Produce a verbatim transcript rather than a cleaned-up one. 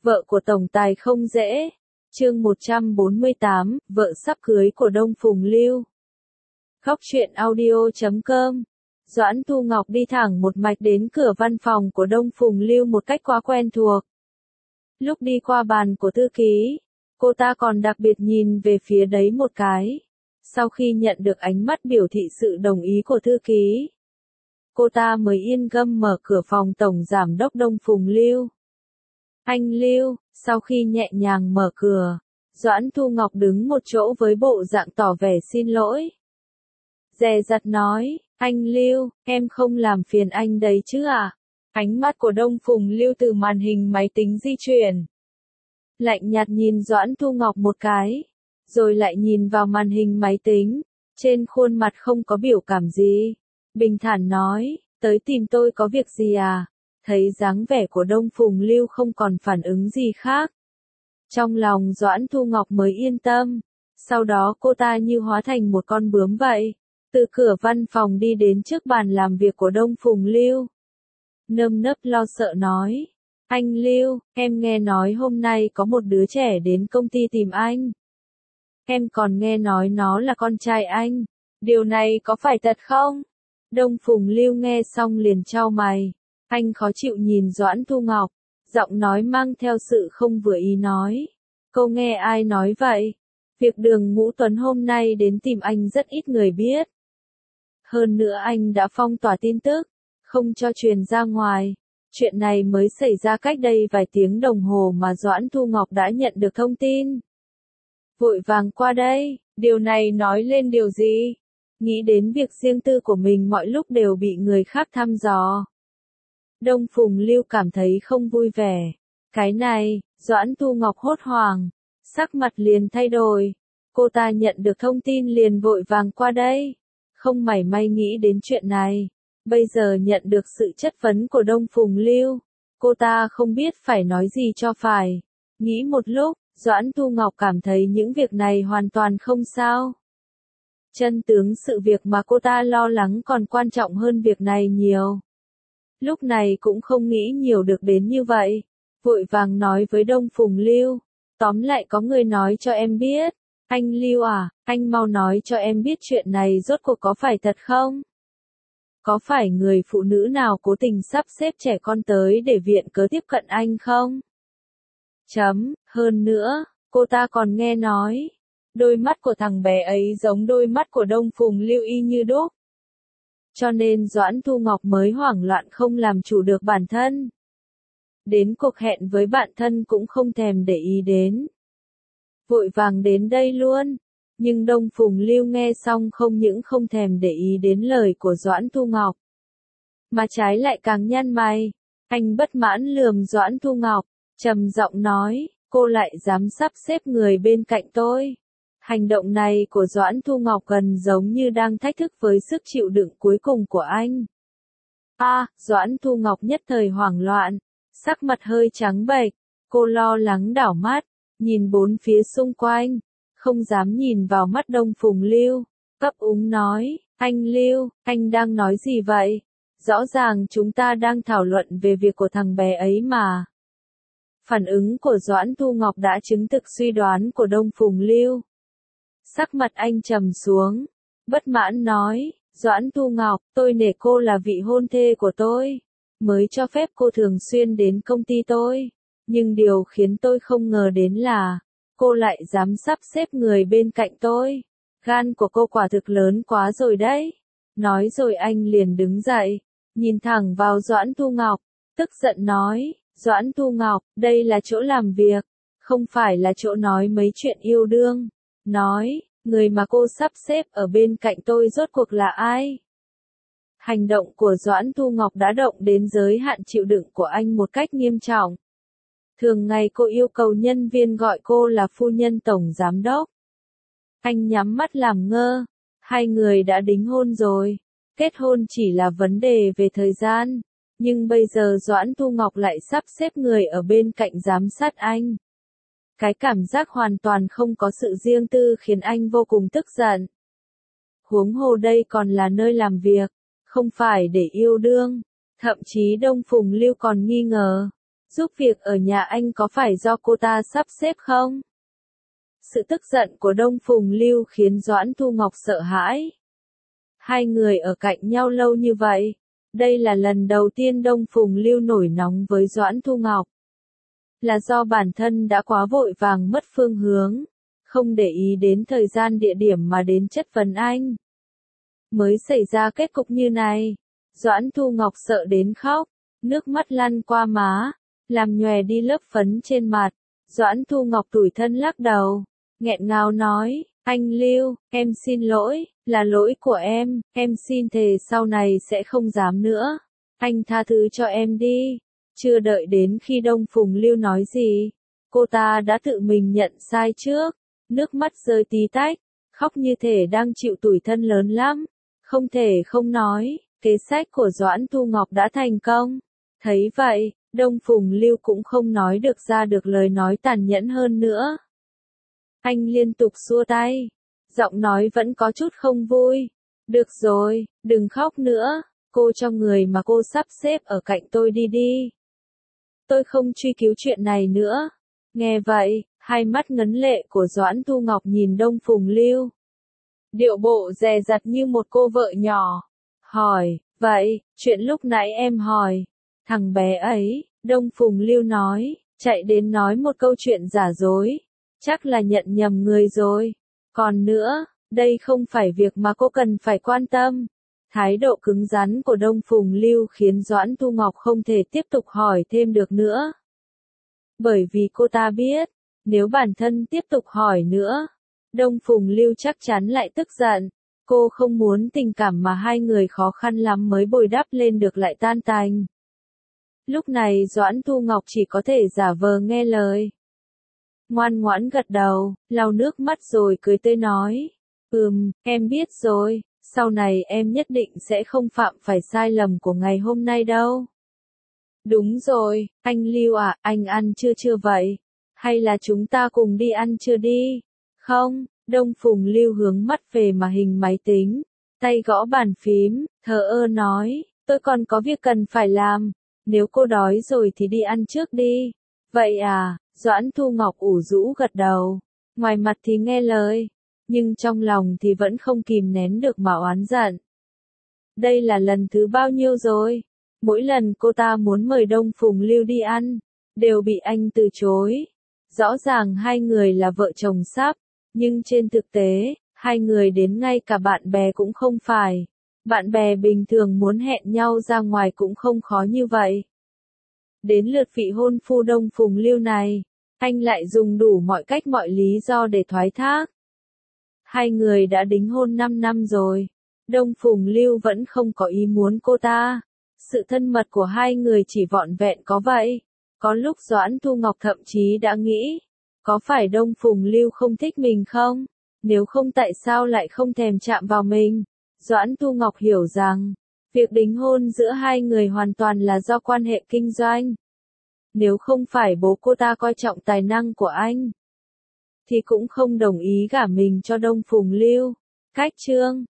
Vợ của tổng tài không dễ. Chương một trăm bốn mươi tám, vợ sắp cưới của Đông Phùng Lưu. Góc truyện audio chấm com. Doãn Thu Ngọc đi thẳng một mạch đến cửa văn phòng của Đông Phùng Lưu một cách quá quen thuộc. Lúc đi qua bàn của thư ký, cô ta còn đặc biệt nhìn về phía đấy một cái. Sau khi nhận được ánh mắt biểu thị sự đồng ý của thư ký, cô ta mới yên tâm mở cửa phòng tổng giám đốc Đông Phùng Lưu. Anh Lưu, sau khi nhẹ nhàng mở cửa, Doãn Thu Ngọc đứng một chỗ với bộ dạng tỏ vẻ xin lỗi. Dè dặt nói, anh Lưu, em không làm phiền anh đấy chứ à? Ánh mắt của Đông Phùng Lưu từ màn hình máy tính di chuyển. Lạnh nhạt nhìn Doãn Thu Ngọc một cái, rồi lại nhìn vào màn hình máy tính, trên khuôn mặt không có biểu cảm gì. Bình thản nói, tới tìm tôi có việc gì à? Thấy dáng vẻ của Đông Phùng Lưu không còn phản ứng gì khác. Trong lòng Doãn Thu Ngọc mới yên tâm. Sau đó cô ta như hóa thành một con bướm vậy, từ cửa văn phòng đi đến trước bàn làm việc của Đông Phùng Lưu. Nơm nớp lo sợ nói, anh Lưu, em nghe nói hôm nay có một đứa trẻ đến công ty tìm anh. Em còn nghe nói nó là con trai anh. Điều này có phải thật không? Đông Phùng Lưu nghe xong liền chau mày. Anh khó chịu nhìn Doãn Thu Ngọc, giọng nói mang theo sự không vừa ý nói. Cô nghe ai nói vậy? Việc Đường Ngũ Tuấn hôm nay đến tìm anh rất ít người biết. Hơn nữa anh đã phong tỏa tin tức, không cho truyền ra ngoài. Chuyện này mới xảy ra cách đây vài tiếng đồng hồ mà Doãn Thu Ngọc đã nhận được thông tin. Vội vàng qua đây, điều này nói lên điều gì? Nghĩ đến việc riêng tư của mình mọi lúc đều bị người khác thăm dò. Đông Phùng Lưu cảm thấy không vui vẻ. Cái này, Doãn Thu Ngọc hốt hoảng, sắc mặt liền thay đổi. Cô ta nhận được thông tin liền vội vàng qua đây. Không mảy may nghĩ đến chuyện này. Bây giờ nhận được sự chất vấn của Đông Phùng Lưu, cô ta không biết phải nói gì cho phải. Nghĩ một lúc, Doãn Thu Ngọc cảm thấy những việc này hoàn toàn không sao. Chân tướng sự việc mà cô ta lo lắng còn quan trọng hơn việc này nhiều. Lúc này cũng không nghĩ nhiều được đến như vậy. Vội vàng nói với Đông Phùng Lưu. Tóm lại có người nói cho em biết. Anh Lưu à, anh mau nói cho em biết chuyện này rốt cuộc có phải thật không? Có phải người phụ nữ nào cố tình sắp xếp trẻ con tới để viện cớ tiếp cận anh không? Chấm, hơn nữa, cô ta còn nghe nói. Đôi mắt của thằng bé ấy giống đôi mắt của Đông Phùng Lưu y như đúc. Cho nên Doãn Thu Ngọc mới hoảng loạn không làm chủ được bản thân. Đến cuộc hẹn với bạn thân cũng không thèm để ý đến. Vội vàng đến đây luôn. Nhưng Đông Phùng Lưu nghe xong không những không thèm để ý đến lời của Doãn Thu Ngọc, mà trái lại càng nhăn mày. Anh bất mãn lườm Doãn Thu Ngọc, trầm giọng nói, cô lại dám sắp xếp người bên cạnh tôi. Hành động này của Doãn Thu Ngọc gần giống như đang thách thức với sức chịu đựng cuối cùng của anh. A, à, Doãn Thu Ngọc nhất thời hoảng loạn, sắc mặt hơi trắng bệch, cô lo lắng đảo mắt, nhìn bốn phía xung quanh, không dám nhìn vào mắt Đông Phùng Lưu, ấp úng nói, anh Lưu, anh đang nói gì vậy? Rõ ràng chúng ta đang thảo luận về việc của thằng bé ấy mà. Phản ứng của Doãn Thu Ngọc đã chứng thực suy đoán của Đông Phùng Lưu. Sắc mặt anh trầm xuống, bất mãn nói, Doãn Thu Ngọc, tôi nể cô là vị hôn thê của tôi, mới cho phép cô thường xuyên đến công ty tôi, nhưng điều khiến tôi không ngờ đến là, cô lại dám sắp xếp người bên cạnh tôi. Gan của cô quả thực lớn quá rồi đấy. Nói rồi anh liền đứng dậy, nhìn thẳng vào Doãn Thu Ngọc, tức giận nói, Doãn Thu Ngọc, đây là chỗ làm việc, không phải là chỗ nói mấy chuyện yêu đương. Nói, người mà cô sắp xếp ở bên cạnh tôi rốt cuộc là ai? Hành động của Doãn Thu Ngọc đã động đến giới hạn chịu đựng của anh một cách nghiêm trọng. Thường ngày cô yêu cầu nhân viên gọi cô là phu nhân tổng giám đốc. Anh nhắm mắt làm ngơ. Hai người đã đính hôn rồi. Kết hôn chỉ là vấn đề về thời gian. Nhưng bây giờ Doãn Thu Ngọc lại sắp xếp người ở bên cạnh giám sát anh. Cái cảm giác hoàn toàn không có sự riêng tư khiến anh vô cùng tức giận. Huống hồ đây còn là nơi làm việc, không phải để yêu đương. Thậm chí Đông Phùng Lưu còn nghi ngờ. giúp việc ở nhà anh có phải do cô ta sắp xếp không? Sự tức giận của Đông Phùng Lưu khiến Doãn Thu Ngọc sợ hãi. Hai người ở cạnh nhau lâu như vậy, đây là lần đầu tiên Đông Phùng Lưu nổi nóng với Doãn Thu Ngọc. Là do bản thân đã quá vội vàng mất phương hướng, không để ý đến thời gian địa điểm mà đến chất vấn anh. Mới xảy ra kết cục như này, Doãn Thu Ngọc sợ đến khóc, nước mắt lăn qua má, làm nhòe đi lớp phấn trên mặt. Doãn Thu Ngọc tủi thân lắc đầu, nghẹn ngào nói, anh Lưu, em xin lỗi, là lỗi của em, em xin thề sau này sẽ không dám nữa. Anh tha thứ cho em đi. Chưa đợi đến khi Đông Phùng Lưu nói gì, cô ta đã tự mình nhận sai trước, nước mắt rơi tí tách, khóc như thể đang chịu tủi thân lớn lắm, không thể không nói, kế sách của Doãn Thu Ngọc đã thành công. Thấy vậy, Đông Phùng Lưu cũng không nói được ra được lời nói tàn nhẫn hơn nữa. Anh liên tục xua tay, giọng nói vẫn có chút không vui. Được rồi, đừng khóc nữa, cô cho người mà cô sắp xếp ở cạnh tôi đi đi. Tôi không truy cứu chuyện này nữa. Nghe vậy, hai mắt ngấn lệ của Doãn Thu Ngọc nhìn Đông Phùng Lưu. Điệu bộ dè dặt như một cô vợ nhỏ. Hỏi, vậy, chuyện lúc nãy em hỏi, thằng bé ấy, Đông Phùng Lưu nói, chạy đến nói một câu chuyện giả dối. Chắc là nhận nhầm người rồi. Còn nữa, đây không phải việc mà cô cần phải quan tâm. Thái độ cứng rắn của Đông Phùng Lưu khiến Doãn Thu Ngọc không thể tiếp tục hỏi thêm được nữa. Bởi vì cô ta biết, nếu bản thân tiếp tục hỏi nữa, Đông Phùng Lưu chắc chắn lại tức giận. Cô không muốn tình cảm mà hai người khó khăn lắm mới bồi đắp lên được lại tan tành. Lúc này Doãn Thu Ngọc chỉ có thể giả vờ nghe lời. Ngoan ngoãn gật đầu, lau nước mắt rồi cười tươi nói. Ừm, em biết rồi, sau này em nhất định sẽ không phạm phải sai lầm của ngày hôm nay đâu. Đúng rồi, anh Lưu à, anh ăn trưa chưa vậy? Hay là chúng ta cùng đi ăn trưa đi? Không, Đông Phùng Lưu hướng mắt về màn hình máy tính, tay gõ bàn phím, thờ ơ nói, tôi còn có việc cần phải làm, nếu cô đói rồi thì đi ăn trước đi. Vậy à, Doãn Thu Ngọc ủ rũ gật đầu, ngoài mặt thì nghe lời, nhưng trong lòng thì vẫn không kìm nén được mà oán giận. Đây là lần thứ bao nhiêu rồi? Mỗi lần cô ta muốn mời Đông Phùng Lưu đi ăn, đều bị anh từ chối. Rõ ràng hai người là vợ chồng sắp, nhưng trên thực tế, hai người đến ngay cả bạn bè cũng không phải. Bạn bè bình thường muốn hẹn nhau ra ngoài cũng không khó như vậy. Đến lượt vị hôn phu Đông Phùng Lưu này, anh lại dùng đủ mọi cách mọi lý do để thoái thác. Hai người đã đính hôn năm năm rồi, Đông Phùng Lưu vẫn không có ý muốn cô ta. Sự thân mật của hai người chỉ vỏn vẹn có vậy. Có lúc Doãn Thu Ngọc thậm chí đã nghĩ, có phải Đông Phùng Lưu không thích mình không? Nếu không tại sao lại không thèm chạm vào mình? Doãn Thu Ngọc hiểu rằng, việc đính hôn giữa hai người hoàn toàn là do quan hệ kinh doanh. Nếu không phải bố cô ta coi trọng tài năng của anh, thì cũng không đồng ý gả mình cho Đông Phùng Lưu. Cách chương